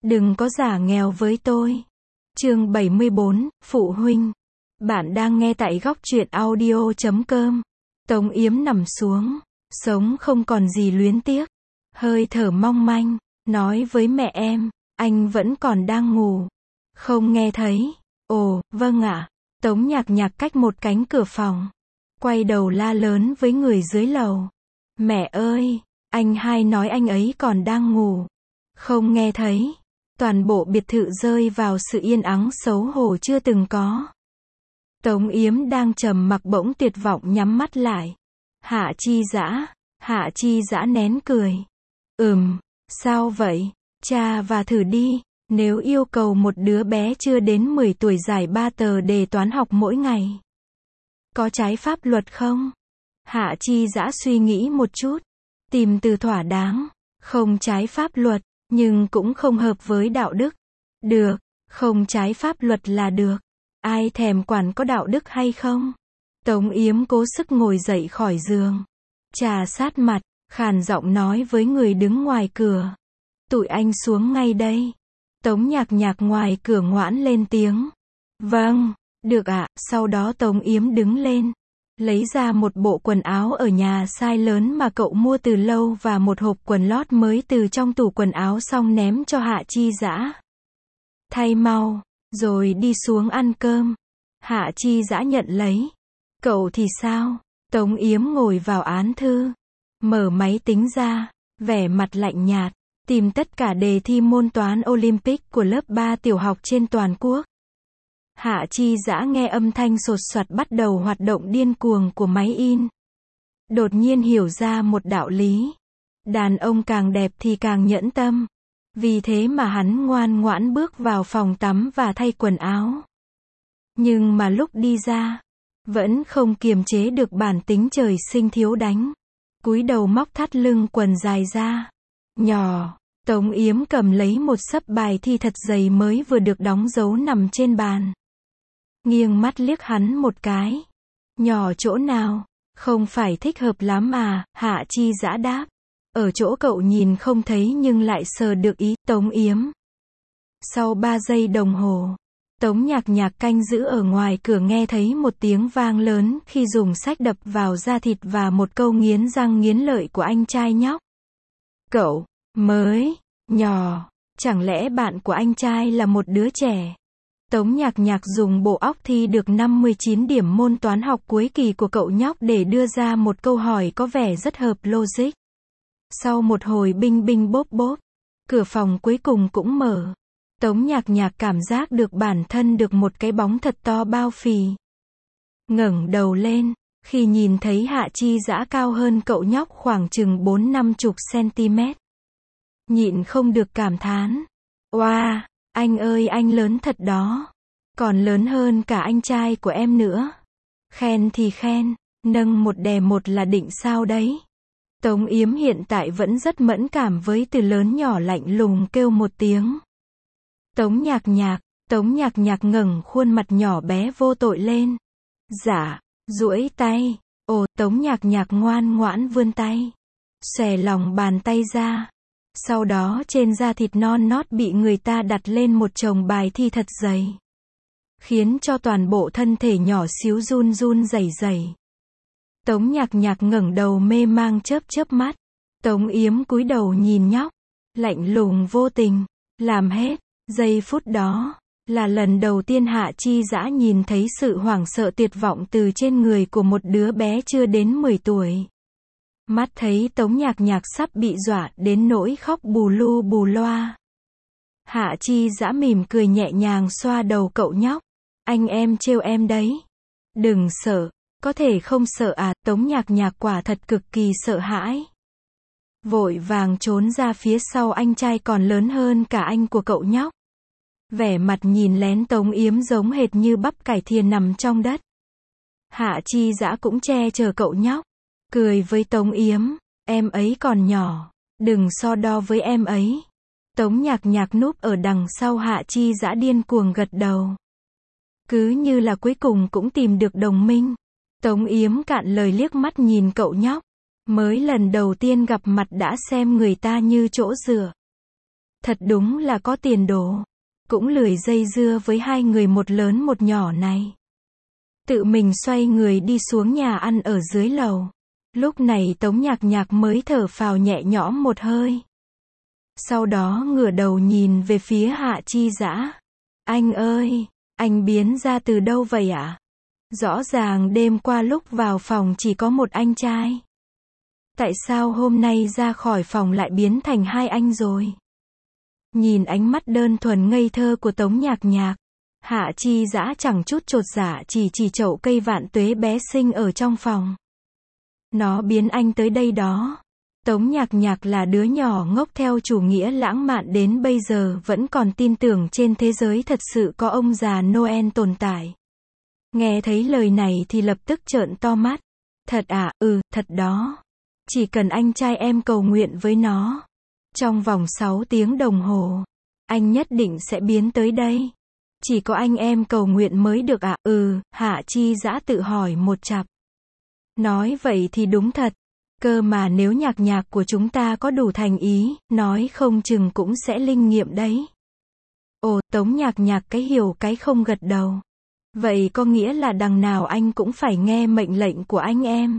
Đừng có giả nghèo với tôi. Chương 74, Phụ huynh. Bạn đang nghe tại góc truyện audio.com. Tống Yếm nằm xuống, sống không còn gì luyến tiếc. Hơi thở mong manh, nói với mẹ em, anh vẫn còn đang ngủ. Không nghe thấy. Ồ, vâng ạ. Tống Nhạc Nhạc cách một cánh cửa phòng. Quay đầu la lớn với người dưới lầu. Mẹ ơi, anh hai nói anh ấy còn đang ngủ. Không nghe thấy. Toàn bộ biệt thự rơi vào sự yên ắng xấu hổ chưa từng có. Tống Yếm đang trầm mặc bỗng tuyệt vọng nhắm mắt lại. Hạ Chi Dã nén cười. Sao vậy? Cha và thử đi. Nếu yêu cầu một đứa bé chưa đến 10 tuổi giải 3 tờ đề toán học mỗi ngày, có trái pháp luật không? Hạ Chi Dã suy nghĩ một chút, tìm từ thỏa đáng. Không trái pháp luật, nhưng cũng không hợp với đạo đức. Được, không trái pháp luật là được. Ai thèm quản có đạo đức hay không? Tống Yếm cố sức ngồi dậy khỏi giường, trà sát mặt, khàn giọng nói với người đứng ngoài cửa. Tụi anh xuống ngay đây. Tống Nhạc Nhạc ngoài cửa ngoãn lên tiếng. Vâng, được ạ. Sau đó Tống Yếm đứng lên, lấy ra một bộ quần áo ở nhà size lớn mà cậu mua từ lâu và một hộp quần lót mới từ trong tủ quần áo, xong ném cho Hạ Chi Dã. Thay mau, rồi đi xuống ăn cơm. Hạ Chi Dã nhận lấy. Cậu thì sao? Tống Yếm ngồi vào án thư, mở máy tính ra, vẻ mặt lạnh nhạt, tìm tất cả đề thi môn toán Olympic của lớp 3 tiểu học trên toàn quốc. Hạ Chi Dã nghe âm thanh sột soạt bắt đầu hoạt động điên cuồng của máy in. Đột nhiên hiểu ra một đạo lý. Đàn ông càng đẹp thì càng nhẫn tâm. Vì thế mà hắn ngoan ngoãn bước vào phòng tắm và thay quần áo. Nhưng mà lúc đi ra, vẫn không kiềm chế được bản tính trời sinh thiếu đánh. Cúi đầu móc thắt lưng quần dài ra. Nhỏ, Tống Yếm cầm lấy một xấp bài thi thật dày mới vừa được đóng dấu nằm trên bàn. Nghiêng mắt liếc hắn một cái. Nhỏ chỗ nào? Không phải thích hợp lắm à? Hạ Chi Dã đáp. Ở chỗ cậu nhìn không thấy nhưng lại sờ được ý. Tống Yếm. Sau 3 giây đồng hồ, Tống Nhạc Nhạc canh giữ ở ngoài cửa nghe thấy một tiếng vang lớn khi dùng sách đập vào da thịt và một câu nghiến răng nghiến lợi của anh trai nhóc. Cậu mới nhỏ, chẳng lẽ bạn của anh trai là một đứa trẻ? Tống Nhạc Nhạc dùng bộ óc thi được 59 điểm môn toán học cuối kỳ của cậu nhóc để đưa ra một câu hỏi có vẻ rất hợp logic. Sau một hồi binh binh bốp bốp, cửa phòng cuối cùng cũng mở. Tống Nhạc Nhạc cảm giác được bản thân được một cái bóng thật to bao phì. Ngẩng đầu lên, khi nhìn thấy Hạ Chi Dã cao hơn cậu nhóc khoảng chừng 40-50 cm. Nhịn không được cảm thán. Oa, anh ơi anh lớn thật đó. Còn lớn hơn cả anh trai của em nữa. Khen thì khen, nâng một đè một là định sao đấy? Tống Yếm hiện tại vẫn rất mẫn cảm với từ lớn nhỏ lạnh lùng kêu một tiếng. Tống Nhạc Nhạc ngẩng khuôn mặt nhỏ bé vô tội lên. Dạ, duỗi tay. Ồ, Tống Nhạc Nhạc ngoan ngoãn vươn tay, xòe lòng bàn tay ra. Sau đó trên da thịt non nót bị người ta đặt lên một chồng bài thi thật dày, khiến cho toàn bộ thân thể nhỏ xíu run run rẩy rẩy. Tống Nhạc Nhạc ngẩng đầu mê mang chớp chớp mắt. Tống Yếm cúi đầu nhìn nhóc, lạnh lùng vô tình. Làm hết. Giây phút đó là lần đầu tiên Hạ Chi Dã nhìn thấy sự hoảng sợ tuyệt vọng từ trên người của một đứa bé chưa đến 10 tuổi. Mắt thấy Tống Nhạc Nhạc sắp bị dọa đến nỗi khóc bù lu bù loa. Hạ Chi Dã mỉm cười nhẹ nhàng xoa đầu cậu nhóc. Anh em trêu em đấy. Đừng sợ, có thể không sợ à? Tống Nhạc Nhạc quả thật cực kỳ sợ hãi. Vội vàng trốn ra phía sau anh trai còn lớn hơn cả anh của cậu nhóc. Vẻ mặt nhìn lén Tống Yếm giống hệt như bắp cải thìa nằm trong đất. Hạ Chi Dã cũng che chở cậu nhóc, cười với Tống Yếm. Em ấy còn nhỏ, đừng so đo với em ấy. Tống Nhạc Nhạc núp ở đằng sau Hạ Chi Dã điên cuồng gật đầu. Cứ như là cuối cùng cũng tìm được đồng minh. Tống Yếm cạn lời liếc mắt nhìn cậu nhóc. Mới lần đầu tiên gặp mặt đã xem người ta như chỗ dựa. Thật đúng là có tiền đồ. Cũng lười dây dưa với hai người một lớn một nhỏ này. Tự mình xoay người đi xuống nhà ăn ở dưới lầu. Lúc này Tống Nhạc Nhạc mới thở phào nhẹ nhõm một hơi. Sau đó ngửa đầu nhìn về phía Hạ Chi Dã. Anh ơi, anh biến ra từ đâu vậy ạ? Rõ ràng đêm qua lúc vào phòng chỉ có một anh trai. Tại sao hôm nay ra khỏi phòng lại biến thành hai anh rồi? Nhìn ánh mắt đơn thuần ngây thơ của Tống Nhạc Nhạc, Hạ Chi Dã chẳng chút chột dạ chỉ chậu cây vạn tuế bé xinh ở trong phòng. Nó biến anh tới đây đó. Tống Nhạc Nhạc là đứa nhỏ ngốc theo chủ nghĩa lãng mạn đến bây giờ vẫn còn tin tưởng trên thế giới thật sự có ông già Noel tồn tại. Nghe thấy lời này thì lập tức trợn to mắt. Thật à, thật đó. Chỉ cần anh trai em cầu nguyện với nó. Trong vòng 6 tiếng đồng hồ, anh nhất định sẽ biến tới đây. Chỉ có anh em cầu nguyện mới được ạ. Hạ Chi Dã tự hỏi một chặp. Nói vậy thì đúng thật. Cơ mà nếu Nhạc Nhạc của chúng ta có đủ thành ý, nói không chừng cũng sẽ linh nghiệm đấy. Ồ, Tống Nhạc Nhạc cái hiểu cái không gật đầu. Vậy có nghĩa là đằng nào anh cũng phải nghe mệnh lệnh của anh em.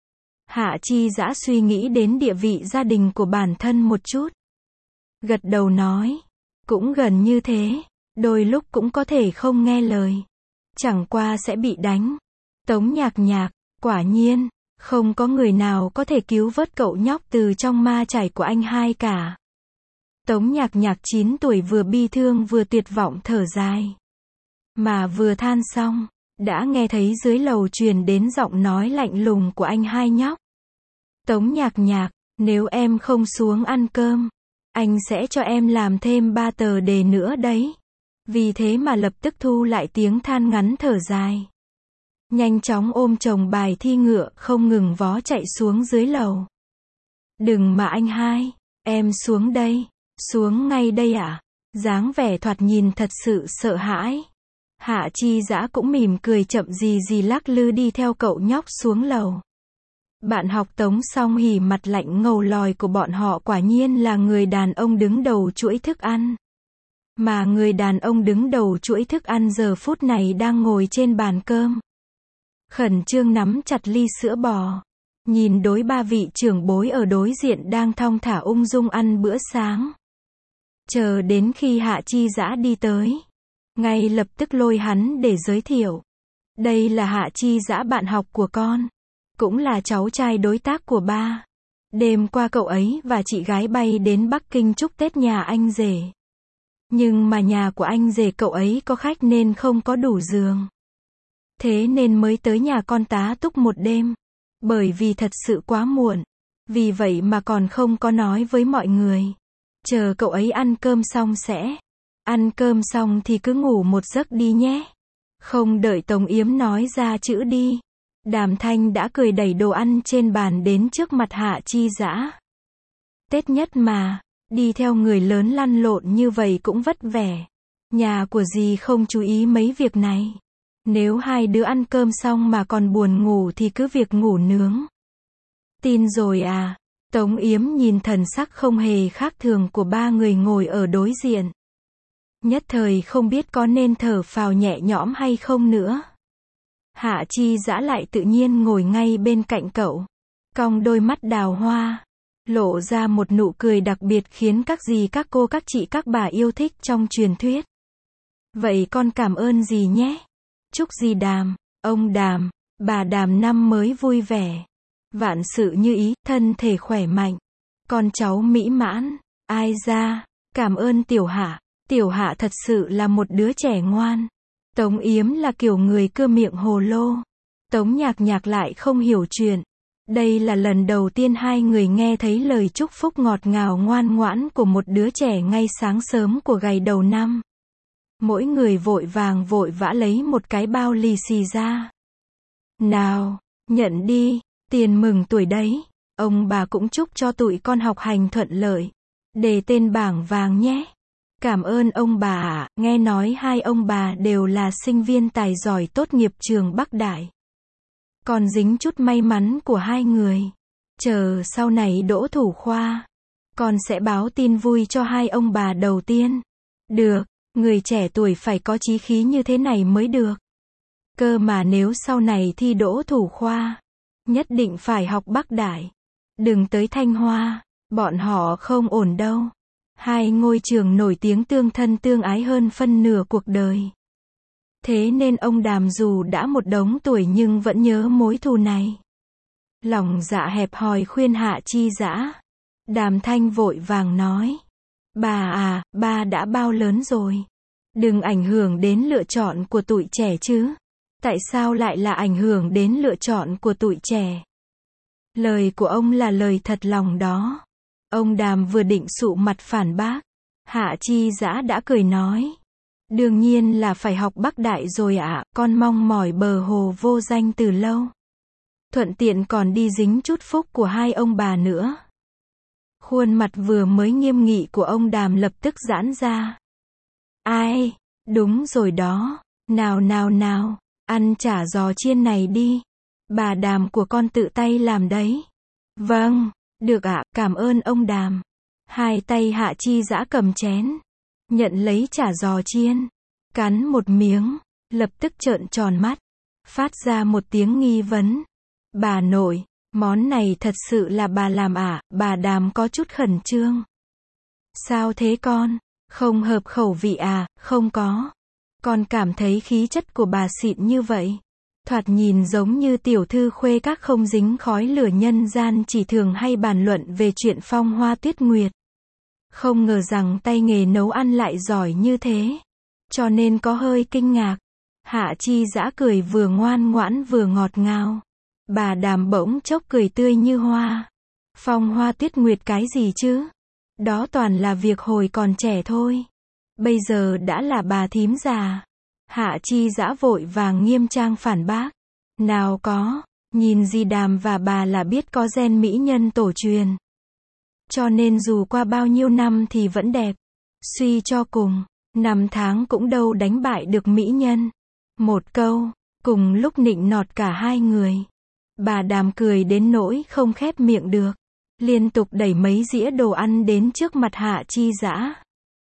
Hạ Chi Dã suy nghĩ đến địa vị gia đình của bản thân một chút. Gật đầu nói. Cũng gần như thế. Đôi lúc cũng có thể không nghe lời. Chẳng qua sẽ bị đánh. Tống Nhạc Nhạc, quả nhiên, không có người nào có thể cứu vớt cậu nhóc từ trong ma chải của anh hai cả. Tống Nhạc Nhạc 9 tuổi vừa bi thương vừa tuyệt vọng thở dài. Mà vừa than xong, đã nghe thấy dưới lầu truyền đến giọng nói lạnh lùng của anh hai nhóc. Tống Nhạc Nhạc, nếu em không xuống ăn cơm, anh sẽ cho em làm thêm 3 tờ đề nữa đấy. Vì thế mà lập tức thu lại tiếng than ngắn thở dài. Nhanh chóng ôm chồng bài thi ngựa không ngừng vó chạy xuống dưới lầu. Đừng mà anh hai, em xuống đây, xuống ngay đây ạ. Dáng vẻ thoạt nhìn thật sự sợ hãi. Hạ Chi Dã cũng mỉm cười chậm gì lắc lư đi theo cậu nhóc xuống lầu. Bạn học Tống Song Hỉ mặt lạnh ngầu lòi của bọn họ quả nhiên là người đàn ông đứng đầu chuỗi thức ăn. Mà người đàn ông đứng đầu chuỗi thức ăn giờ phút này đang ngồi trên bàn cơm. Khẩn trương nắm chặt ly sữa bò. Nhìn đối ba vị trưởng bối ở đối diện đang thong thả ung dung ăn bữa sáng. Chờ đến khi Hạ Chi Dã đi tới. Ngay lập tức lôi hắn để giới thiệu. Đây là Hạ Chi Dã bạn học của con. Cũng là cháu trai đối tác của ba. Đêm qua cậu ấy và chị gái bay đến Bắc Kinh chúc Tết nhà anh rể. Nhưng mà nhà của anh rể cậu ấy có khách nên không có đủ giường. Thế nên mới tới nhà con tá túc một đêm. Bởi vì thật sự quá muộn. Vì vậy mà còn không có nói với mọi người. Chờ cậu ấy ăn cơm xong sẽ. Ăn cơm xong thì cứ ngủ một giấc đi nhé. Không đợi Tống Yếm nói ra chữ đi. Đàm Thanh đã cười đẩy đồ ăn trên bàn đến trước mặt Hạ Chi Dã. Tết nhất mà, đi theo người lớn lăn lộn như vậy cũng vất vẻ. Nhà của dì không chú ý mấy việc này. Nếu hai đứa ăn cơm xong mà còn buồn ngủ thì cứ việc ngủ nướng. Tin rồi à? Tống Yếm nhìn thần sắc không hề khác thường của ba người ngồi ở đối diện. Nhất thời không biết có nên thở phào nhẹ nhõm hay không nữa. Hạ Chi Dã lại tự nhiên ngồi ngay bên cạnh cậu. Cong đôi mắt đào hoa. Lộ ra một nụ cười đặc biệt khiến các dì các cô các chị các bà yêu thích trong truyền thuyết. Vậy con cảm ơn dì nhé. Chúc dì Đàm, ông Đàm, bà Đàm năm mới vui vẻ. Vạn sự như ý, thân thể khỏe mạnh. Con cháu mỹ mãn. Ai ra, cảm ơn Tiểu Hạ. Tiểu Hạ thật sự là một đứa trẻ ngoan. Tống Yếm là kiểu người cưa miệng hồ lô. Tống Nhạc Nhạc lại không hiểu chuyện. Đây là lần đầu tiên hai người nghe thấy lời chúc phúc ngọt ngào ngoan ngoãn của một đứa trẻ ngay sáng sớm của ngày đầu năm. Mỗi người vội vã lấy một cái bao lì xì ra. Nào, nhận đi, tiền mừng tuổi đấy. Ông bà cũng chúc cho tụi con học hành thuận lợi. Đề tên bảng vàng nhé. Cảm ơn ông bà ạ, nghe nói hai ông bà đều là sinh viên tài giỏi tốt nghiệp trường Bắc Đại. Còn dính chút may mắn của hai người. Chờ sau này đỗ thủ khoa. Con sẽ báo tin vui cho hai ông bà đầu tiên. Được, người trẻ tuổi phải có chí khí như thế này mới được. Cơ mà nếu sau này thi đỗ thủ khoa, nhất định phải học Bắc Đại. Đừng tới Thanh Hoa, bọn họ không ổn đâu. Hai ngôi trường nổi tiếng tương thân tương ái hơn phân nửa cuộc đời. Thế nên ông Đàm dù đã một đống tuổi nhưng vẫn nhớ mối thù này. Lòng dạ hẹp hòi khuyên Hạ Chi Dã. Đàm Thanh vội vàng nói. Bà à, ba đã bao lớn rồi. Đừng ảnh hưởng đến lựa chọn của tụi trẻ chứ. Tại sao lại là ảnh hưởng đến lựa chọn của tụi trẻ? Lời của ông là lời thật lòng đó. Ông Đàm vừa định sụ mặt phản bác. Hạ Chi Dã đã cười nói. Đương nhiên là phải học Bắc Đại rồi ạ, con mong mỏi bờ hồ vô danh từ lâu. Thuận tiện còn đi dính chút phúc của hai ông bà nữa. Khuôn mặt vừa mới nghiêm nghị của ông Đàm lập tức giãn ra. Ai, đúng rồi đó, nào nào nào, ăn chả giò chiên này đi. Bà Đàm của con tự tay làm đấy. Vâng, được ạ, cảm ơn ông Đàm. Hai tay Hạ Chi Dã cầm chén, nhận lấy chả giò chiên, cắn một miếng, lập tức trợn tròn mắt, phát ra một tiếng nghi vấn. Bà nội, món này thật sự là bà làm ạ? Bà Đàm có chút khẩn trương. Sao thế con? Không hợp khẩu vị à? Không có. Con cảm thấy khí chất của bà xịn như vậy. Thoạt nhìn giống như tiểu thư khuê các không dính khói lửa nhân gian chỉ thường hay bàn luận về chuyện phong hoa tuyết nguyệt. Không ngờ rằng tay nghề nấu ăn lại giỏi như thế. Cho nên có hơi kinh ngạc. Hạ Chi Dã cười vừa ngoan ngoãn vừa ngọt ngào. Bà Đàm bỗng chốc cười tươi như hoa. Phong hoa tuyết nguyệt cái gì chứ? Đó toàn là việc hồi còn trẻ thôi. Bây giờ đã là bà thím già. Hạ Chi Dã vội vàng nghiêm trang phản bác. Nào có, nhìn dì Đàm và bà là biết có gen mỹ nhân tổ truyền. Cho nên dù qua bao nhiêu năm thì vẫn đẹp. Suy cho cùng, năm tháng cũng đâu đánh bại được mỹ nhân. Một câu, cùng lúc nịnh nọt cả hai người. Bà Đàm cười đến nỗi không khép miệng được. Liên tục đẩy mấy dĩa đồ ăn đến trước mặt Hạ Chi Dã.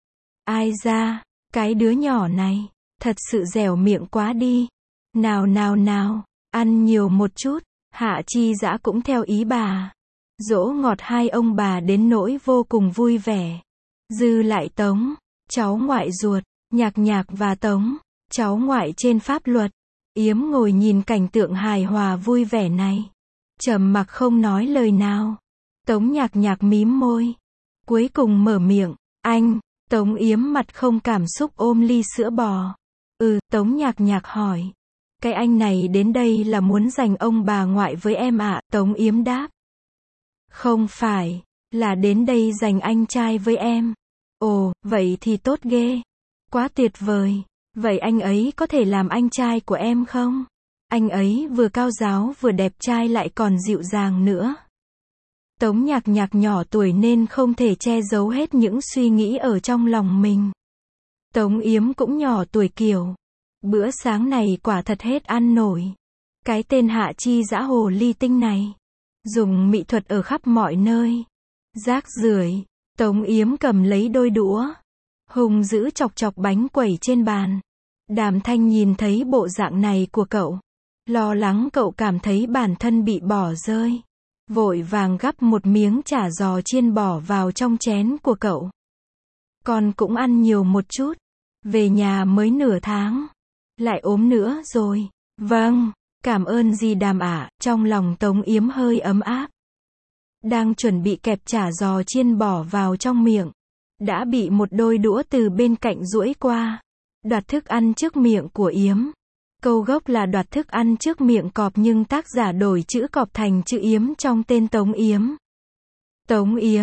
Ai ra, cái đứa nhỏ này, thật sự dẻo miệng quá đi. Nào nào nào, ăn nhiều một chút. Hạ Chi Dã cũng theo ý bà. Dỗ ngọt hai ông bà đến nỗi vô cùng vui vẻ. Dư lại Tống, cháu ngoại ruột, Nhạc Nhạc và Tống, cháu ngoại trên pháp luật. Yếm ngồi nhìn cảnh tượng hài hòa vui vẻ này. Trầm mặc không nói lời nào. Tống Nhạc Nhạc mím môi. Cuối cùng mở miệng. Anh. Tống Yếm mặt không cảm xúc ôm ly sữa bò. Tống Nhạc Nhạc hỏi. Cái anh này đến đây là muốn giành ông bà ngoại với em ạ, Tống Yếm đáp. Không phải, là đến đây giành anh trai với em. Ồ, vậy thì tốt ghê. Quá tuyệt vời. Vậy anh ấy có thể làm anh trai của em không? Anh ấy vừa cao giáo vừa đẹp trai lại còn dịu dàng nữa. Tống Nhạc Nhạc nhỏ tuổi nên không thể che giấu hết những suy nghĩ ở trong lòng mình. Tống Yếm cũng nhỏ tuổi kiểu. Bữa sáng này quả thật hết ăn nổi. Cái tên Hạ Chi Dã hồ ly tinh này. Dùng mỹ thuật ở khắp mọi nơi. Rác rưởi. Tống Yếm cầm lấy đôi đũa. Hùng dữ chọc chọc bánh quẩy trên bàn. Đàm Thanh nhìn thấy bộ dạng này của cậu. Lo lắng cậu cảm thấy bản thân bị bỏ rơi. Vội vàng gắp một miếng chả giò chiên bỏ vào trong chén của cậu. Con cũng ăn nhiều một chút. Về nhà mới nửa tháng. Lại ốm nữa rồi. Vâng, cảm ơn dì Đàm ạ. Trong lòng Tống Yếm hơi ấm áp. Đang chuẩn bị kẹp chả giò chiên bỏ vào trong miệng. Đã bị một đôi đũa từ bên cạnh duỗi qua. Đoạt thức ăn trước miệng của Yếm. Câu gốc là đoạt thức ăn trước miệng cọp nhưng tác giả đổi chữ cọp thành chữ Yếm trong tên Tống Yếm. Tống Yếm,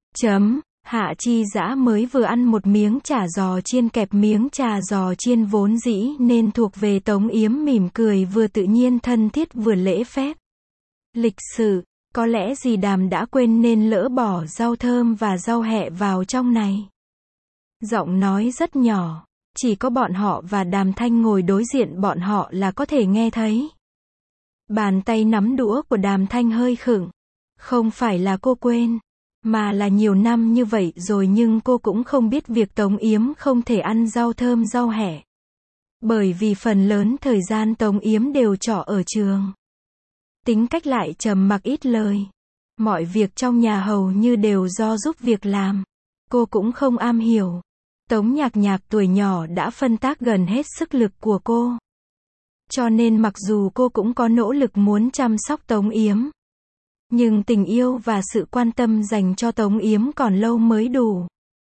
Hạ Chi Dã mới vừa ăn một miếng chả giò chiên kẹp miếng chả giò chiên vốn dĩ nên thuộc về Tống Yếm mỉm cười vừa tự nhiên thân thiết vừa lễ phép. Lịch sự, có lẽ dì Đàm đã quên nên lỡ bỏ rau thơm và rau hẹ vào trong này. Giọng nói rất nhỏ. Chỉ có bọn họ và Đàm Thanh ngồi đối diện bọn họ là có thể nghe thấy. Bàn tay nắm đũa của Đàm Thanh hơi khựng. Không phải là cô quên, Mà là nhiều năm như vậy rồi nhưng cô cũng không biết việc Tống Yếm không thể ăn rau thơm rau hẹ. Bởi vì phần lớn thời gian Tống Yếm đều trọ ở trường. Tính cách lại trầm mặc ít lời. Mọi việc trong nhà hầu như đều do giúp việc làm. Cô cũng không am hiểu. Tống Nhạc Nhạc tuổi nhỏ đã phân tác gần hết sức lực của cô. Cho nên mặc dù cô cũng có nỗ lực muốn chăm sóc Tống Yếm. Nhưng tình yêu và sự quan tâm dành cho Tống Yếm còn lâu mới đủ.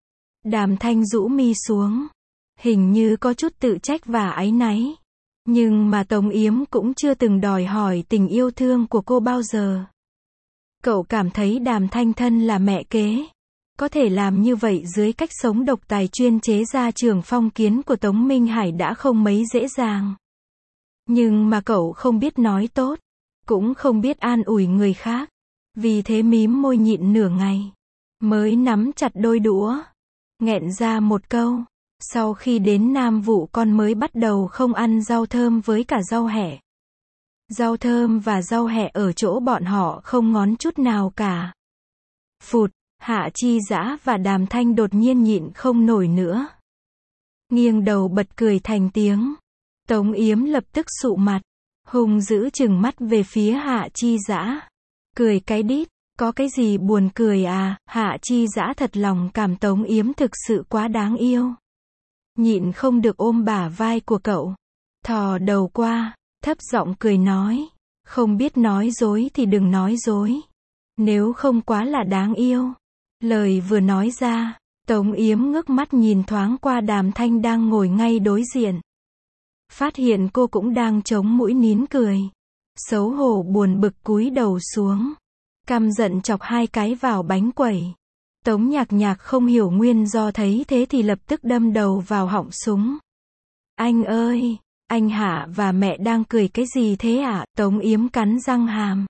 Đàm Thanh rũ mi xuống. Hình như có chút tự trách và áy náy. Nhưng mà Tống Yếm cũng chưa từng đòi hỏi tình yêu thương của cô bao giờ. Cậu cảm thấy Đàm Thanh thân là mẹ kế. Có thể làm như vậy dưới cách sống độc tài chuyên chế ra trường phong kiến của Tống Minh Hải đã không mấy dễ dàng. Nhưng mà cậu không biết nói tốt. Cũng không biết an ủi người khác. Vì thế mím môi nhịn nửa ngày. Mới nắm chặt đôi đũa. Nghẹn ra một câu. Sau khi đến Nam Vụ con mới bắt đầu không ăn rau thơm với cả rau hẹ. Rau thơm và rau hẹ ở chỗ bọn họ không ngón chút nào cả. Phụt, Hạ Chi Dã và Đàm Thanh đột nhiên nhịn không nổi nữa. Nghiêng đầu bật cười thành tiếng. Tống Yếm lập tức sụ mặt. Hung dữ trừng mắt về phía Hạ Chi Dã. Cười cái đít, có cái gì buồn cười à? Hạ Chi Dã thật lòng cảm Tống Yếm thực sự quá đáng yêu. Nhịn không được ôm bả vai của cậu. Thò đầu qua, thấp giọng cười nói. Không biết nói dối thì đừng nói dối. Nếu không quá là đáng yêu. Lời vừa nói ra, Tống Yếm ngước mắt nhìn thoáng qua Đàm Thanh đang ngồi ngay đối diện. Phát hiện cô cũng đang chống mũi nín cười. Xấu hổ buồn bực cúi đầu xuống. Căm giận chọc hai cái vào bánh quẩy. Tống Nhạc Nhạc không hiểu nguyên do thấy thế thì lập tức đâm đầu vào họng súng. Anh ơi, anh Hạ và mẹ đang cười cái gì thế ạ? Tống Yếm cắn răng hàm.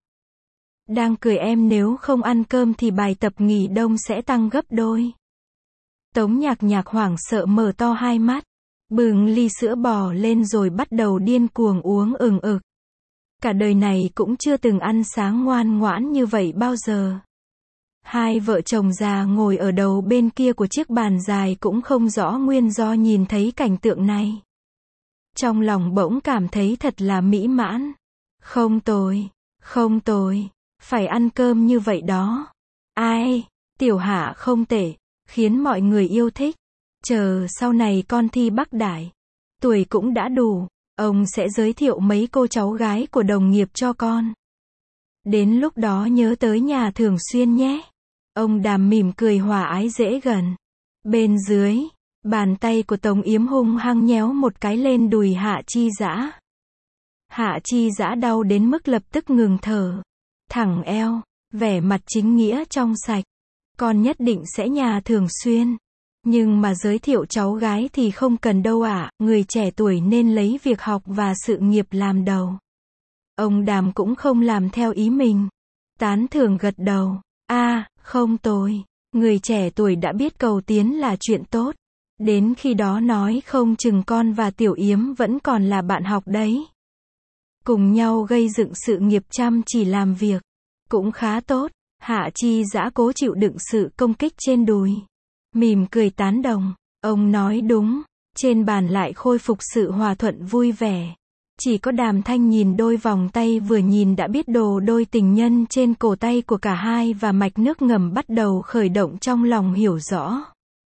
Đang cười em nếu không ăn cơm thì bài tập nghỉ đông sẽ tăng gấp đôi. Tống Nhạc Nhạc hoảng sợ mở to hai mắt. Bưng ly sữa bò lên rồi bắt đầu điên cuồng uống ừng ực. Cả đời này cũng chưa từng ăn sáng ngoan ngoãn như vậy bao giờ. Hai vợ chồng già ngồi ở đầu bên kia của chiếc bàn dài cũng không rõ nguyên do nhìn thấy cảnh tượng này. Trong lòng bỗng cảm thấy thật là mỹ mãn. Không tồi, không tồi, phải ăn cơm như vậy đó. Ai, Tiểu Hạ không tệ, khiến mọi người yêu thích. Chờ sau này con thi Bắc Đại, tuổi cũng đã đủ, ông sẽ giới thiệu mấy cô cháu gái của đồng nghiệp cho con. Đến lúc đó nhớ tới nhà thường xuyên nhé. Ông Đàm mỉm cười hòa ái dễ gần. Bên dưới, bàn tay của Tống Yếm hung hăng nhéo một cái lên đùi Hạ Chi Dã. Hạ Chi Dã đau đến mức lập tức ngừng thở. Thẳng eo, vẻ mặt chính nghĩa trong sạch. Con nhất định sẽ nhà thường xuyên. Nhưng mà giới thiệu cháu gái thì không cần đâu ạ, người trẻ tuổi nên lấy việc học và sự nghiệp làm đầu. Ông Đàm cũng không làm theo ý mình. Tán thưởng gật đầu. Không tồi. Người trẻ tuổi đã biết cầu tiến là chuyện tốt. Đến khi đó nói không chừng con và Tiểu Yếm vẫn còn là bạn học đấy. Cùng nhau gây dựng sự nghiệp chăm chỉ làm việc. Cũng khá tốt. Hạ Chi Dã cố chịu đựng sự công kích trên đùi. Mỉm cười tán đồng. Ông nói đúng. Trên bàn lại khôi phục sự hòa thuận vui vẻ. Chỉ có Đàm Thanh nhìn đôi vòng tay vừa nhìn đã biết đồ đôi tình nhân trên cổ tay của cả hai và mạch nước ngầm bắt đầu khởi động trong lòng hiểu rõ.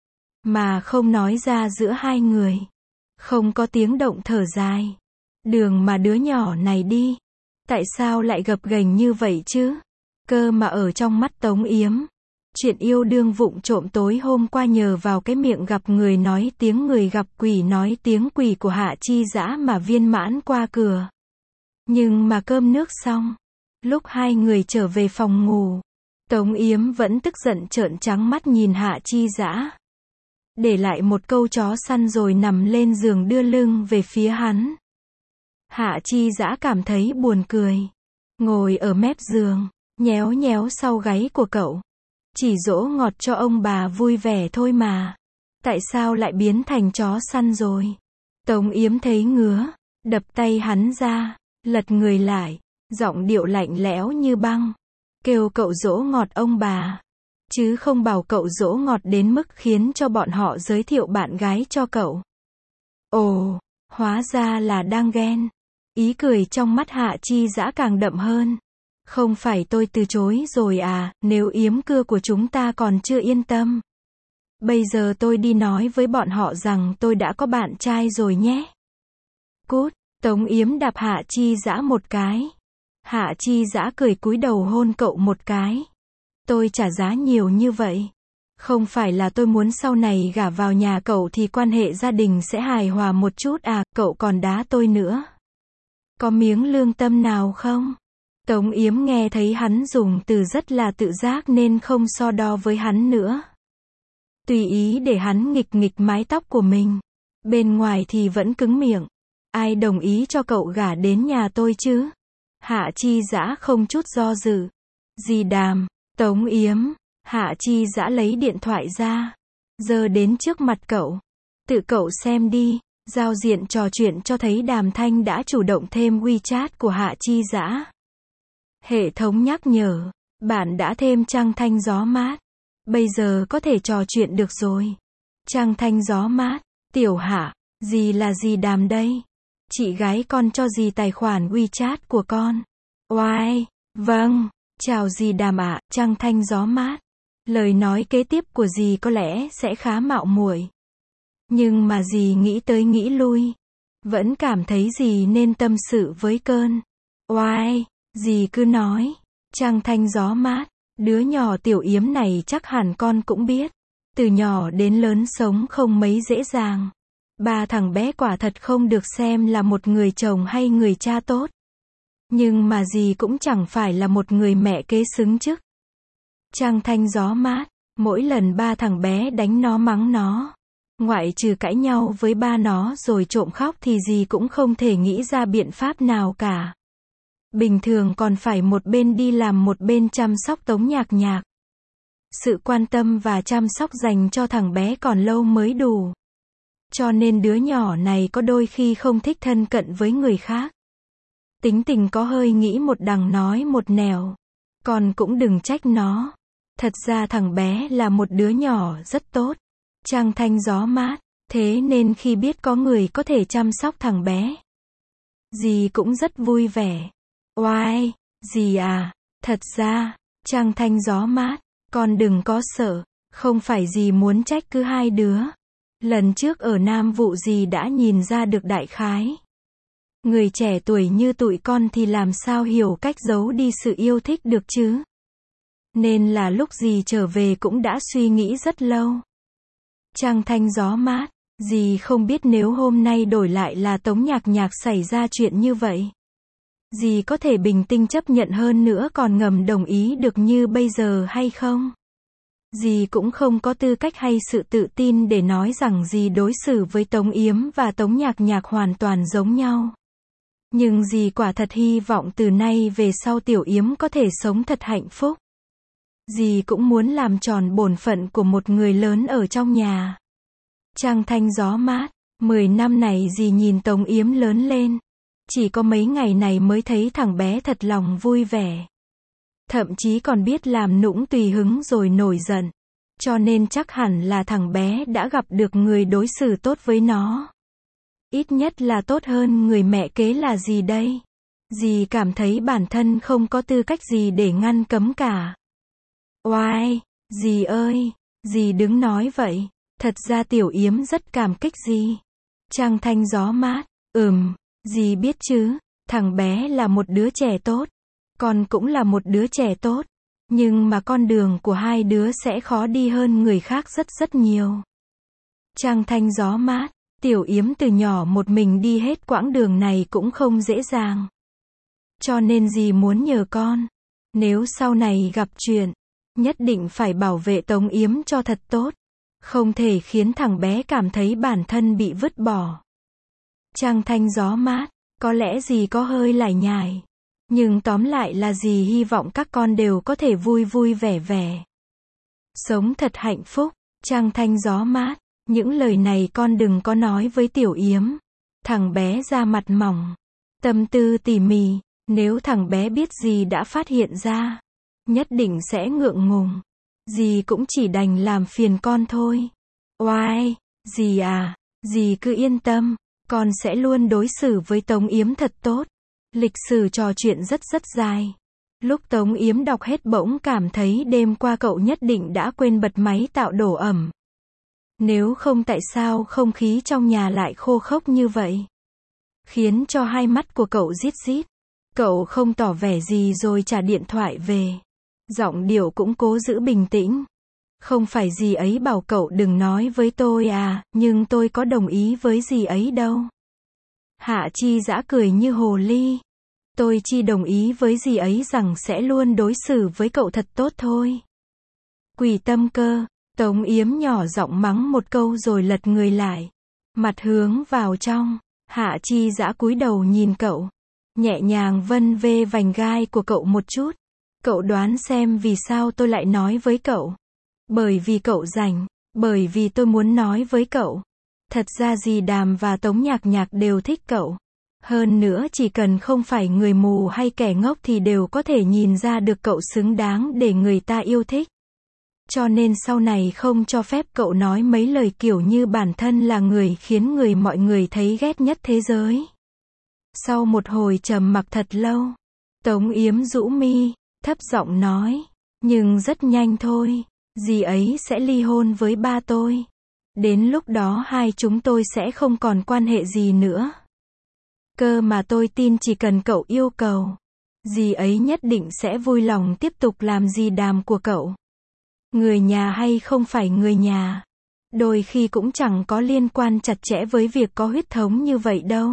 Mà không nói ra giữa hai người. Không có tiếng động thở dài. Đường mà đứa nhỏ này đi. Tại sao lại gập ghềnh như vậy chứ? Cơ mà ở trong mắt Tống Yếm. Chuyện yêu đương vụng trộm tối hôm qua nhờ vào cái miệng gặp người nói tiếng người gặp quỷ nói tiếng quỷ của Hạ Chi Dã mà viên mãn qua cửa. Nhưng mà cơm nước xong. Lúc hai người trở về phòng ngủ. Tống Yếm vẫn tức giận trợn trắng mắt nhìn Hạ Chi Dã. Để lại một câu chó săn rồi nằm lên giường đưa lưng về phía hắn. Hạ Chi Dã cảm thấy buồn cười. Ngồi ở mép giường, nhéo nhéo sau gáy của cậu. Chỉ dỗ ngọt cho ông bà vui vẻ thôi mà. Tại sao lại biến thành chó săn rồi? Tống Yếm thấy ngứa, đập tay hắn ra, lật người lại, giọng điệu lạnh lẽo như băng. Kêu cậu dỗ ngọt ông bà. chứ không bảo cậu dỗ ngọt đến mức khiến cho bọn họ giới thiệu bạn gái cho cậu. Ồ, hóa ra là đang ghen. Ý cười trong mắt Hạ Chi Dã càng đậm hơn. Không phải tôi từ chối rồi à, nếu yếm cưa của chúng ta còn chưa yên tâm. Bây giờ tôi đi nói với bọn họ rằng tôi đã có bạn trai rồi nhé. Cút, Tống Yếm đạp Hạ Chi Dã một cái. Hạ Chi Dã cười cúi đầu hôn cậu một cái. Tôi trả giá nhiều như vậy. Không phải là tôi muốn sau này gả vào nhà cậu thì quan hệ gia đình sẽ hài hòa một chút à, cậu còn đá tôi nữa. Có miếng lương tâm nào không? Tống Yếm nghe thấy hắn dùng từ rất là tự giác nên không so đo với hắn nữa. Tùy ý để hắn nghịch nghịch mái tóc của mình. Bên ngoài thì vẫn cứng miệng. Ai đồng ý cho cậu gả đến nhà tôi chứ? Hạ Chi Dã không chút do dự. Dì Đàm, Tống Yếm. Hạ Chi Dã lấy điện thoại ra. Giơ đến trước mặt cậu. Tự cậu xem đi. Giao diện trò chuyện cho thấy Đàm Thanh đã chủ động thêm WeChat của Hạ Chi Dã. Hệ thống nhắc nhở. Bạn đã thêm Trăng Thanh Gió Mát. Bây giờ có thể trò chuyện được rồi. Trăng Thanh Gió Mát. Tiểu Hạ. Dì là dì Đàm đây. Chị gái con cho dì tài khoản WeChat của con. Oai. Vâng. Chào dì Đàm ạ, Trăng Thanh Gió Mát. Lời nói kế tiếp của dì có lẽ sẽ khá mạo muội. Nhưng mà dì nghĩ tới nghĩ lui. Vẫn cảm thấy dì nên tâm sự với Cơn. Oai. Dì cứ nói. Trăng Thanh Gió Mát. Đứa nhỏ Tiểu Yếm này chắc hẳn con cũng biết. Từ nhỏ đến lớn sống không mấy dễ dàng. Ba thằng bé quả thật không được xem là một người chồng hay người cha tốt. Nhưng mà dì cũng chẳng phải là một người mẹ kế xứng chức. Trăng Thanh Gió Mát. Mỗi lần ba thằng bé đánh nó mắng nó. Ngoại trừ cãi nhau với ba nó rồi trộm khóc thì dì cũng không thể nghĩ ra biện pháp nào cả. Bình thường còn phải một bên đi làm một bên chăm sóc Tống Nhạc Nhạc. Sự quan tâm và chăm sóc dành cho thằng bé còn lâu mới đủ. Cho nên đứa nhỏ này có đôi khi không thích thân cận với người khác. Tính tình có hơi nghĩ một đằng nói một nẻo. Con cũng đừng trách nó. Thật ra thằng bé là một đứa nhỏ rất tốt. Trăng Thanh Gió Mát. Thế nên khi biết có người có thể chăm sóc thằng bé, dì cũng rất vui vẻ. Oai, dì à, thật ra, Trăng Thanh Gió Mát, con đừng có sợ, không phải dì muốn trách cứ hai đứa. Lần trước ở Nam Vụ dì đã nhìn ra được đại khái. Người trẻ tuổi như tụi con thì làm sao hiểu cách giấu đi sự yêu thích được chứ. Nên là lúc dì trở về cũng đã suy nghĩ rất lâu. Trăng Thanh Gió Mát, dì không biết nếu hôm nay đổi lại là Tống Nhạc Nhạc xảy ra chuyện như vậy, dì có thể bình tĩnh chấp nhận hơn nữa còn ngầm đồng ý được như bây giờ hay không? Dì cũng không có tư cách hay sự tự tin để nói rằng dì đối xử với Tống Yếm và Tống Nhạc Nhạc hoàn toàn giống nhau. Nhưng dì quả thật hy vọng từ nay về sau Tiểu Yếm có thể sống thật hạnh phúc. Dì cũng muốn làm tròn bổn phận của một người lớn ở trong nhà. Trăng Thanh Gió Mát, 10 năm này dì nhìn Tống Yếm lớn lên. Chỉ có mấy ngày này mới thấy thằng bé thật lòng vui vẻ. Thậm chí còn biết làm nũng tùy hứng rồi nổi giận. Cho nên chắc hẳn là thằng bé đã gặp được người đối xử tốt với nó. Ít nhất là tốt hơn người mẹ kế là dì đây. Dì cảm thấy bản thân không có tư cách gì để ngăn cấm cả. Oai, dì ơi, dì đứng nói vậy. Thật ra Tiểu Yếm rất cảm kích dì. Trăng Thanh Gió Mát, dì biết chứ, thằng bé là một đứa trẻ tốt. Con cũng là một đứa trẻ tốt. Nhưng mà con đường của hai đứa sẽ khó đi hơn người khác rất rất nhiều. Trăng Thanh Gió Mát, Tiểu Yếm từ nhỏ một mình đi hết quãng đường này cũng không dễ dàng. Cho nên dì muốn nhờ con, nếu sau này gặp chuyện, nhất định phải bảo vệ Tống Yếm cho thật tốt. Không thể khiến thằng bé cảm thấy bản thân bị vứt bỏ. Trăng Thanh Gió Mát, có lẽ dì có hơi lải nhải. Nhưng tóm lại là dì hy vọng các con đều có thể vui vui vẻ vẻ. Sống thật hạnh phúc. Trăng Thanh Gió Mát, những lời này con đừng có nói với Tiểu Yếm. Thằng bé da mặt mỏng, tâm tư tỉ mỉ. Nếu thằng bé biết dì đã phát hiện ra, nhất định sẽ ngượng ngùng. Dì cũng chỉ đành làm phiền con thôi. Oai, dì à, dì cứ yên tâm, con sẽ luôn đối xử với Tống Yếm thật tốt. Lịch sử trò chuyện rất dài. Lúc Tống Yếm đọc hết bỗng cảm thấy đêm qua cậu nhất định đã quên bật máy tạo độ ẩm. Nếu không tại sao không khí trong nhà lại khô khốc như vậy? Khiến cho hai mắt của cậu rít rít. Cậu không tỏ vẻ gì rồi trả điện thoại về. Giọng điệu cũng cố giữ bình tĩnh. Không phải dì ấy bảo cậu đừng nói với tôi à, nhưng tôi có đồng ý với dì ấy đâu. Hạ Chi Dã cười như hồ ly. Tôi chỉ đồng ý với dì ấy rằng sẽ luôn đối xử với cậu thật tốt thôi. Quỷ tâm cơ, Tống Yếm nhỏ giọng mắng một câu rồi lật người lại. Mặt hướng vào trong, Hạ Chi Dã cúi đầu nhìn cậu. Nhẹ nhàng vân vê vành gai của cậu một chút. Cậu đoán xem vì sao tôi lại nói với cậu. Bởi vì cậu rảnh, bởi vì tôi muốn nói với cậu. Thật ra dì Đàm và Tống Nhạc Nhạc đều thích cậu. Hơn nữa chỉ cần không phải người mù hay kẻ ngốc thì đều có thể nhìn ra được cậu xứng đáng để người ta yêu thích. Cho nên sau này không cho phép cậu nói mấy lời kiểu như bản thân là người khiến mọi người thấy ghét nhất thế giới. Sau một hồi trầm mặc thật lâu, Tống Yếm rũ mi, thấp giọng nói, nhưng rất nhanh thôi, dì ấy sẽ ly hôn với ba tôi. Đến lúc đó hai chúng tôi sẽ không còn quan hệ gì nữa. Cơ mà tôi tin chỉ cần cậu yêu cầu, dì ấy nhất định sẽ vui lòng tiếp tục làm dì Đàm của cậu. Người nhà hay không phải người nhà, đôi khi cũng chẳng có liên quan chặt chẽ với việc có huyết thống như vậy đâu.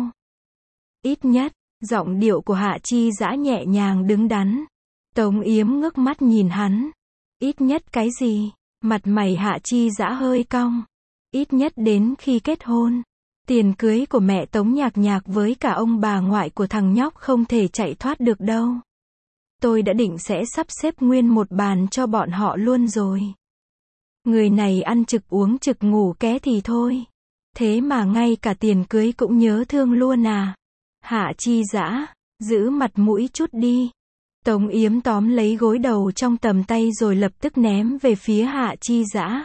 Ít nhất, giọng điệu của Hạ Chi Dã nhẹ nhàng đứng đắn. Tống Yếm ngước mắt nhìn hắn. Ít nhất cái gì? Mặt mày Hạ Chi Dã hơi cong. Ít nhất đến khi kết hôn, tiền cưới của mẹ Tống Nhạc Nhạc với cả ông bà ngoại của thằng nhóc không thể chạy thoát được đâu. Tôi đã định sẽ sắp xếp nguyên một bàn cho bọn họ luôn rồi. Người này ăn trực uống trực ngủ ké thì thôi. Thế mà ngay cả tiền cưới cũng nhớ thương luôn à. Hạ Chi Dã, giữ mặt mũi chút đi. Tống Yếm tóm lấy gối đầu trong tầm tay rồi lập tức ném về phía Hạ Chi Dã.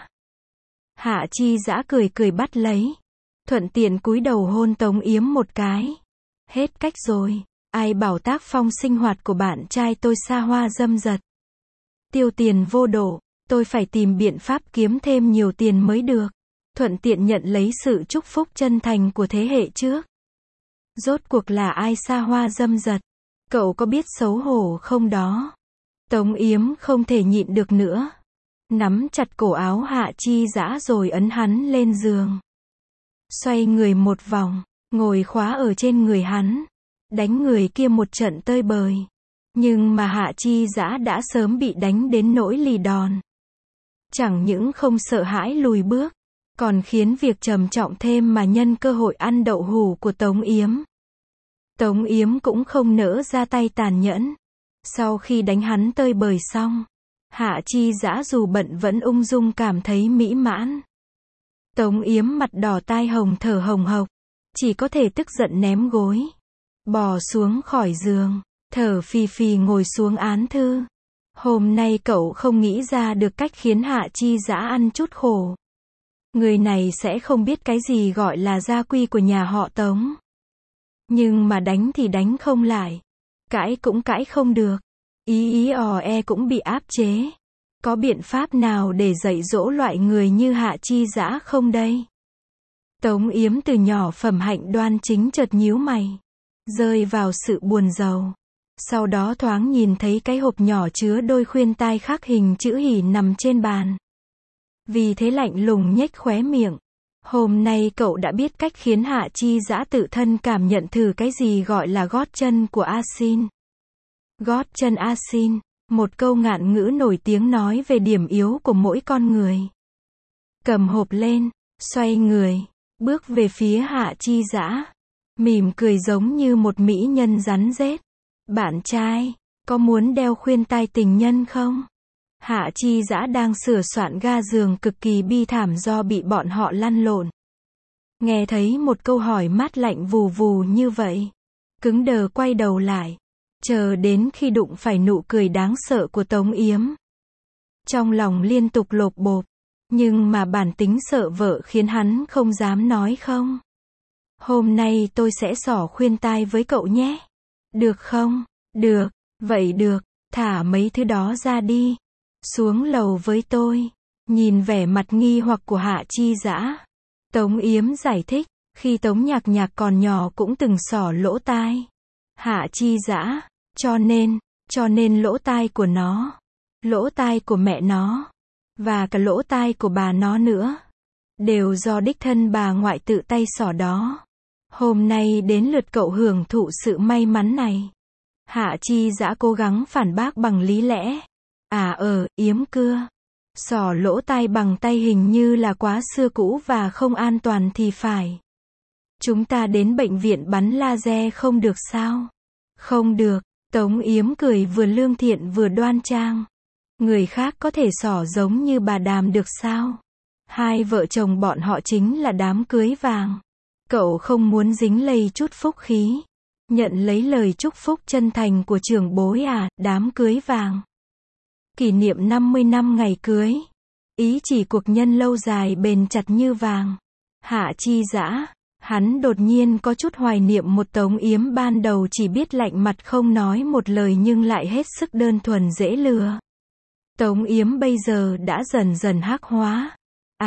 Hạ Chi Dã cười cười bắt lấy. Thuận tiện cúi đầu hôn Tống Yếm một cái. Hết cách rồi. Ai bảo tác phong sinh hoạt của bạn trai tôi xa hoa dâm dật. Tiêu tiền vô độ. Tôi phải tìm biện pháp kiếm thêm nhiều tiền mới được. Thuận tiện nhận lấy sự chúc phúc chân thành của thế hệ trước. Rốt cuộc là ai xa hoa dâm dật? Cậu có biết xấu hổ không đó? Tống Yếm không thể nhịn được nữa. Nắm chặt cổ áo Hạ Chi Dã rồi ấn hắn lên giường. Xoay người một vòng, ngồi khóa ở trên người hắn. Đánh người kia một trận tơi bời. Nhưng mà Hạ Chi Dã đã sớm bị đánh đến nỗi lì đòn. Chẳng những không sợ hãi lùi bước, còn khiến việc trầm trọng thêm mà nhân cơ hội ăn đậu hủ của Tống Yếm. Tống Yếm cũng không nỡ ra tay tàn nhẫn. Sau khi đánh hắn tơi bời xong, Hạ Chi Dã dù bận vẫn ung dung cảm thấy mỹ mãn. Tống Yếm mặt đỏ tai hồng thở hồng hộc, chỉ có thể tức giận ném gối. Bò xuống khỏi giường, thở phì phì ngồi xuống án thư. Hôm nay cậu không nghĩ ra được cách khiến Hạ Chi Dã ăn chút khổ. Người này sẽ không biết cái gì gọi là gia quy của nhà họ Tống. Nhưng mà đánh thì đánh không lại. Cãi cũng cãi không được. Ý cũng bị áp chế. Có biện pháp nào để dạy dỗ loại người như Hạ Chi Dã không đây? Tống Yếm từ nhỏ phẩm hạnh đoan chính chợt nhíu mày. Rơi vào sự buồn rầu. Sau đó thoáng nhìn thấy cái hộp nhỏ chứa đôi khuyên tai khắc hình chữ hỉ nằm trên bàn. Vì thế lạnh lùng nhếch khóe miệng. Hôm nay cậu đã biết cách khiến Hạ Chi Dã tự thân cảm nhận thử cái gì gọi là gót chân của A Xin. Gót chân A Xin, một câu ngạn ngữ nổi tiếng nói về điểm yếu của mỗi con người. Cầm hộp lên, xoay người, bước về phía Hạ Chi Dã, mỉm cười giống như một mỹ nhân rắn rết. Bạn trai, có muốn đeo khuyên tai tình nhân không? Hạ Chi Dã đang sửa soạn ga giường cực kỳ bi thảm do bị bọn họ lăn lộn. Nghe thấy một câu hỏi mát lạnh vù vù như vậy, cứng đờ quay đầu lại, chờ đến khi đụng phải nụ cười đáng sợ của Tống Yếm. Trong lòng liên tục lộp bộp. Nhưng mà bản tính sợ vợ khiến hắn không dám nói không. Hôm nay tôi sẽ xỏ khuyên tai với cậu nhé. Được không? Được. Vậy được. Thả mấy thứ đó ra đi. Xuống lầu với tôi. Nhìn vẻ mặt nghi hoặc của Hạ Chi Dã, Tống Yếm giải thích, khi Tống Nhạc Nhạc còn nhỏ cũng từng xỏ lỗ tai. Hạ Chi Dã, cho nên lỗ tai của nó, lỗ tai của mẹ nó, và cả lỗ tai của bà nó nữa, đều do đích thân bà ngoại tự tay xỏ đó. Hôm nay đến lượt cậu hưởng thụ sự may mắn này. Hạ Chi Dã cố gắng phản bác bằng lý lẽ. Yếm cưa. Xỏ lỗ tai bằng tay hình như là quá xưa cũ và không an toàn thì phải. Chúng ta đến bệnh viện bắn laser không được sao? Không được. Tống Yếm cười vừa lương thiện vừa đoan trang. Người khác có thể xỏ giống như bà Đàm được sao? Hai vợ chồng bọn họ chính là đám cưới vàng. Cậu không muốn dính lây chút phúc khí. Nhận lấy lời chúc phúc chân thành của trưởng bối à, đám cưới vàng. Kỷ niệm 50 năm ngày cưới. Ý chỉ cuộc nhân lâu dài bền chặt như vàng. Hạ Chi Dã, hắn đột nhiên có chút hoài niệm một Tống Yếm ban đầu chỉ biết lạnh mặt không nói một lời nhưng lại hết sức đơn thuần dễ lừa. Tống Yếm bây giờ đã dần dần hắc hóa.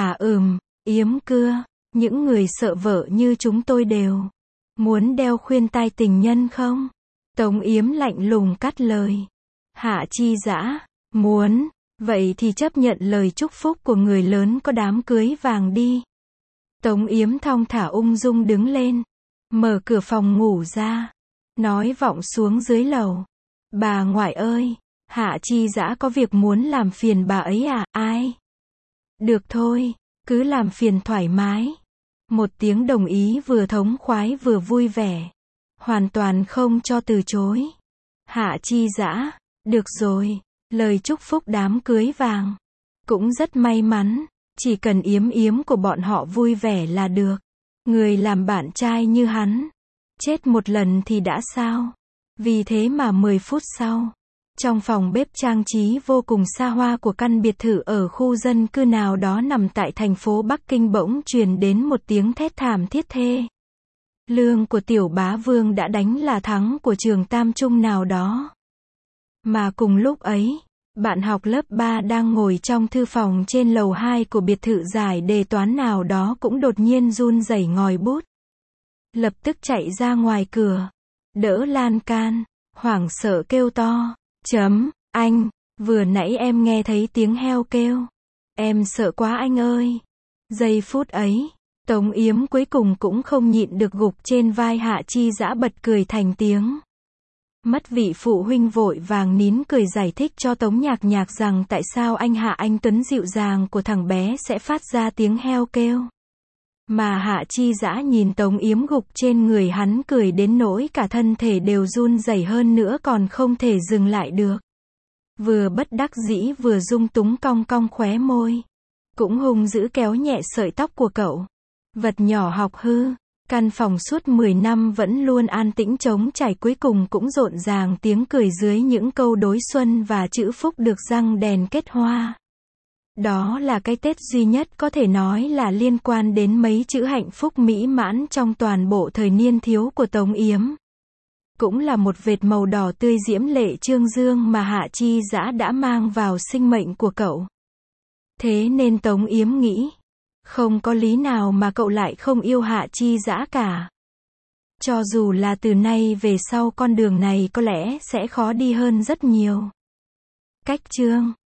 Yếm cưa, những người sợ vợ như chúng tôi đều muốn đeo khuyên tai tình nhân không? Tống Yếm lạnh lùng cắt lời. Hạ Chi Dã, muốn, vậy thì chấp nhận lời chúc phúc của người lớn có đám cưới vàng đi. Tống Yếm thong thả ung dung đứng lên, mở cửa phòng ngủ ra, nói vọng xuống dưới lầu. Bà ngoại ơi, Hạ Chi Dã có việc muốn làm phiền bà ấy à? Ai? Được thôi, cứ làm phiền thoải mái. Một tiếng đồng ý vừa thống khoái vừa vui vẻ. Hoàn toàn không cho từ chối. Hạ Chi Dã, được rồi, lời chúc phúc đám cưới vàng. Cũng rất may mắn, chỉ cần Yếm của bọn họ vui vẻ là được. Người làm bạn trai như hắn, chết một lần thì đã sao? Vì thế mà 10 phút sau, trong phòng bếp trang trí vô cùng xa hoa của căn biệt thự ở khu dân cư nào đó nằm tại thành phố Bắc Kinh bỗng truyền đến một tiếng thét thảm thiết thê. Lương của tiểu bá vương đã đánh là thắng của trường tam trung nào đó. Mà cùng lúc ấy, bạn học lớp 3 đang ngồi trong thư phòng trên lầu 2 của biệt thự giải đề toán nào đó cũng đột nhiên run rẩy ngòi bút. Lập tức chạy ra ngoài cửa, đỡ lan can, hoảng sợ kêu to. Anh, vừa nãy em nghe thấy tiếng heo kêu. Em sợ quá anh ơi. Giây phút ấy, Tống Yếm cuối cùng cũng không nhịn được gục trên vai Hạ Chi Dã bật cười thành tiếng. Mất vị phụ huynh vội vàng nín cười giải thích cho Tống Nhạc Nhạc rằng tại sao anh Hạ Anh Tuấn dịu dàng của thằng bé sẽ phát ra tiếng heo kêu. Mà Hạ Chi Dã nhìn Tống Yếm gục trên người hắn cười đến nỗi cả thân thể đều run rẩy hơn nữa còn không thể dừng lại được. Vừa bất đắc dĩ vừa dung túng cong cong khóe môi. Cũng hung dữ kéo nhẹ sợi tóc của cậu. Vật nhỏ học hư. Căn phòng suốt 10 năm vẫn luôn an tĩnh trống trải cuối cùng cũng rộn ràng tiếng cười dưới những câu đối xuân và chữ phúc được răng đèn kết hoa. Đó là cái Tết duy nhất có thể nói là liên quan đến mấy chữ hạnh phúc mỹ mãn trong toàn bộ thời niên thiếu của Tống Yếm. Cũng là một vệt màu đỏ tươi diễm lệ trương dương mà Hạ Chi Dã đã mang vào sinh mệnh của cậu. Thế nên Tống Yếm nghĩ, không có lý nào mà cậu lại không yêu Hạ Chi Dã cả. Cho dù là từ nay về sau con đường này có lẽ sẽ khó đi hơn rất nhiều. Cách chương